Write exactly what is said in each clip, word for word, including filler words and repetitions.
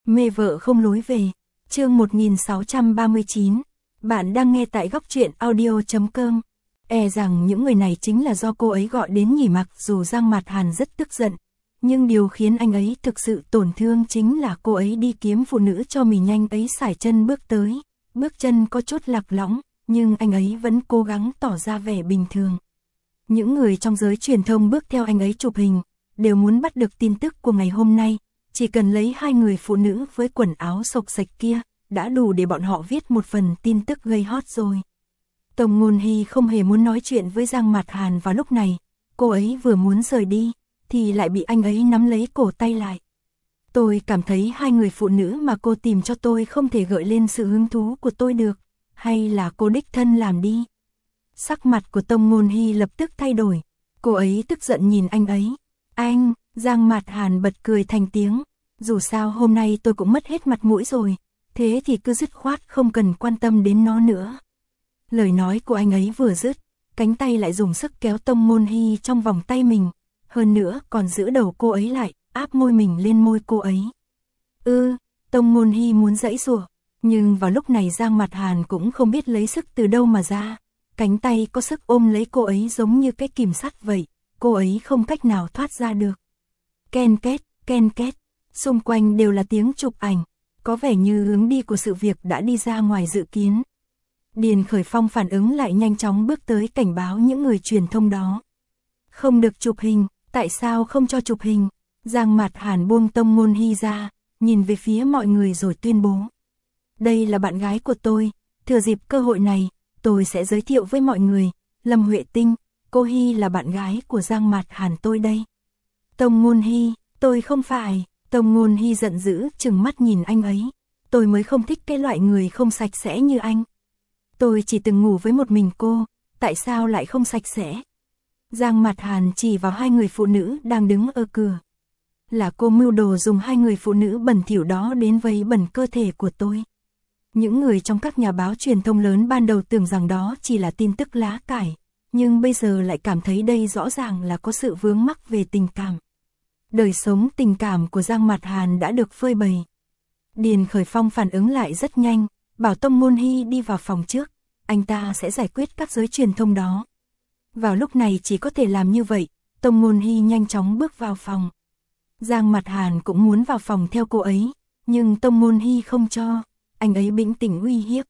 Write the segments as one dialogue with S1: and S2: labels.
S1: Mê vợ không lối về. Chương một nghìn sáu trăm ba mươi chín. Bạn đang nghe tại góc truyện audio chấm com. E rằng những người này chính là do cô ấy gọi đến nhỉ. Mặc dù Giang Mạt Hàn rất tức giận, nhưng điều khiến anh ấy thực sự tổn thương chính là cô ấy đi kiếm phụ nữ cho mình. Nhanh ấy sải chân bước tới, bước chân có chút lạc lõng, nhưng anh ấy vẫn cố gắng tỏ ra vẻ bình thường. Những người trong giới truyền thông bước theo anh ấy chụp hình, đều muốn bắt được tin tức của ngày hôm nay. Chỉ cần lấy hai người phụ nữ với quần áo xộc xệch kia, đã đủ để bọn họ viết một phần tin tức gây hot rồi. Tông Ngôn Hy không hề muốn nói chuyện với Giang Mạt Hàn vào lúc này. Cô ấy vừa muốn rời đi, thì lại bị anh ấy nắm lấy cổ tay lại. Tôi cảm thấy hai người phụ nữ mà cô tìm cho tôi không thể gợi lên sự hứng thú của tôi được. Hay là cô đích thân làm đi? Sắc mặt của Tông Ngôn Hy lập tức thay đổi. Cô ấy tức giận nhìn anh ấy. Anh, Giang Mạt Hàn bật cười thành tiếng. Dù sao hôm nay tôi cũng mất hết mặt mũi rồi, thế thì cứ dứt khoát không cần quan tâm đến nó nữa. Lời nói của anh ấy vừa dứt, cánh tay lại dùng sức kéo Tông Ngôn Hy trong vòng tay mình. Hơn nữa còn giữ đầu cô ấy lại, áp môi mình lên môi cô ấy. Ư, ừ, Tông Ngôn Hy muốn giãy giụa, nhưng vào lúc này Giang Mạt Hàn cũng không biết lấy sức từ đâu mà ra. Cánh tay có sức ôm lấy cô ấy giống như cái kìm sắt vậy, cô ấy không cách nào thoát ra được. Ken két, ken két, xung quanh đều là tiếng chụp ảnh, có vẻ như hướng đi của sự việc đã đi ra ngoài dự kiến. Điền Khởi Phong phản ứng lại nhanh chóng bước tới cảnh báo những người truyền thông đó. Không được chụp hình, tại sao không cho chụp hình? Giang Mạt Hàn buông Tông Ngôn Hy ra, nhìn về phía mọi người rồi tuyên bố. Đây là bạn gái của tôi, thừa dịp cơ hội này, tôi sẽ giới thiệu với mọi người, Lâm Huệ Tinh, cô Hy là bạn gái của Giang Mạt Hàn tôi đây. Tông Ngôn Hy, tôi không phải. Tông Ngôn Hy giận dữ trừng mắt nhìn anh ấy. Tôi mới không thích cái loại người không sạch sẽ như anh. Tôi chỉ từng ngủ với một mình cô, tại sao lại không sạch sẽ? Giang Mạt Hàn chỉ vào hai người phụ nữ đang đứng ở cửa. Là cô mưu đồ dùng hai người phụ nữ bẩn thỉu đó đến vấy bẩn cơ thể của tôi. Những người trong các nhà báo truyền thông lớn ban đầu tưởng rằng đó chỉ là tin tức lá cải, nhưng bây giờ lại cảm thấy đây rõ ràng là có sự vướng mắc về tình cảm. Đời sống tình cảm của Giang Mạt Hàn đã được phơi bày. Điền Khởi Phong phản ứng lại rất nhanh, bảo Tông Ngôn Hy đi vào phòng trước, anh ta sẽ giải quyết các giới truyền thông đó. Vào lúc này chỉ có thể làm như vậy, Tông Ngôn Hy nhanh chóng bước vào phòng. Giang Mạt Hàn cũng muốn vào phòng theo cô ấy, nhưng Tông Ngôn Hy không cho, anh ấy bĩnh tỉnh uy hiếp.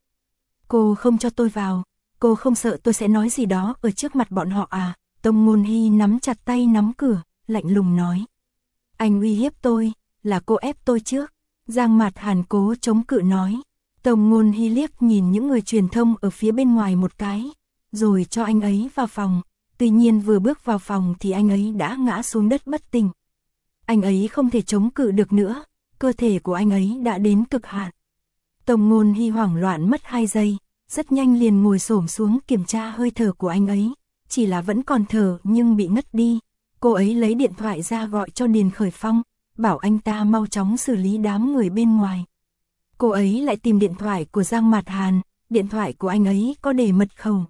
S1: Cô không cho tôi vào, cô không sợ tôi sẽ nói gì đó ở trước mặt bọn họ à? Tông Ngôn Hy nắm chặt tay nắm cửa, lạnh lùng nói. Anh uy hiếp tôi, là cô ép tôi trước. Giang Mạt Hàn cố chống cự nói. Tông Ngôn Hy liếc nhìn những người truyền thông ở phía bên ngoài một cái, rồi cho anh ấy vào phòng. Tuy nhiên vừa bước vào phòng thì anh ấy đã ngã xuống đất bất tỉnh. Anh ấy không thể chống cự được nữa, cơ thể của anh ấy đã đến cực hạn. Tông Ngôn Hy hoảng loạn mất hai giây, rất nhanh liền ngồi xổm xuống kiểm tra hơi thở của anh ấy. Chỉ là vẫn còn thở nhưng bị ngất đi. Cô ấy lấy điện thoại ra gọi cho Điền Khởi Phong, bảo anh ta mau chóng xử lý đám người bên ngoài. Cô ấy lại tìm điện thoại của Giang Mạt Hàn, điện thoại của anh ấy có để mật khẩu.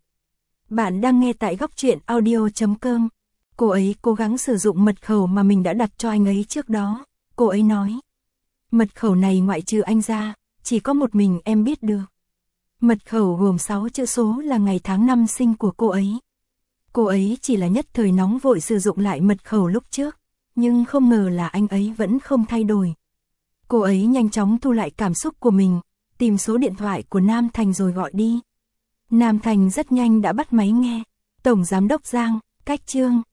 S1: Bạn đang nghe tại góc truyện audio chấm com. Cô ấy cố gắng sử dụng mật khẩu mà mình đã đặt cho anh ấy trước đó. Cô ấy nói, mật khẩu này ngoại trừ anh ra, chỉ có một mình em biết được. Mật khẩu gồm sáu chữ số là ngày tháng năm sinh của cô ấy. Cô ấy chỉ là nhất thời nóng vội sử dụng lại mật khẩu lúc trước, nhưng không ngờ là anh ấy vẫn không thay đổi. Cô ấy nhanh chóng thu lại cảm xúc của mình, tìm số điện thoại của Nam Thành rồi gọi đi. Nam Thành rất nhanh đã bắt máy nghe. Tổng Giám đốc Giang, Cách Trương,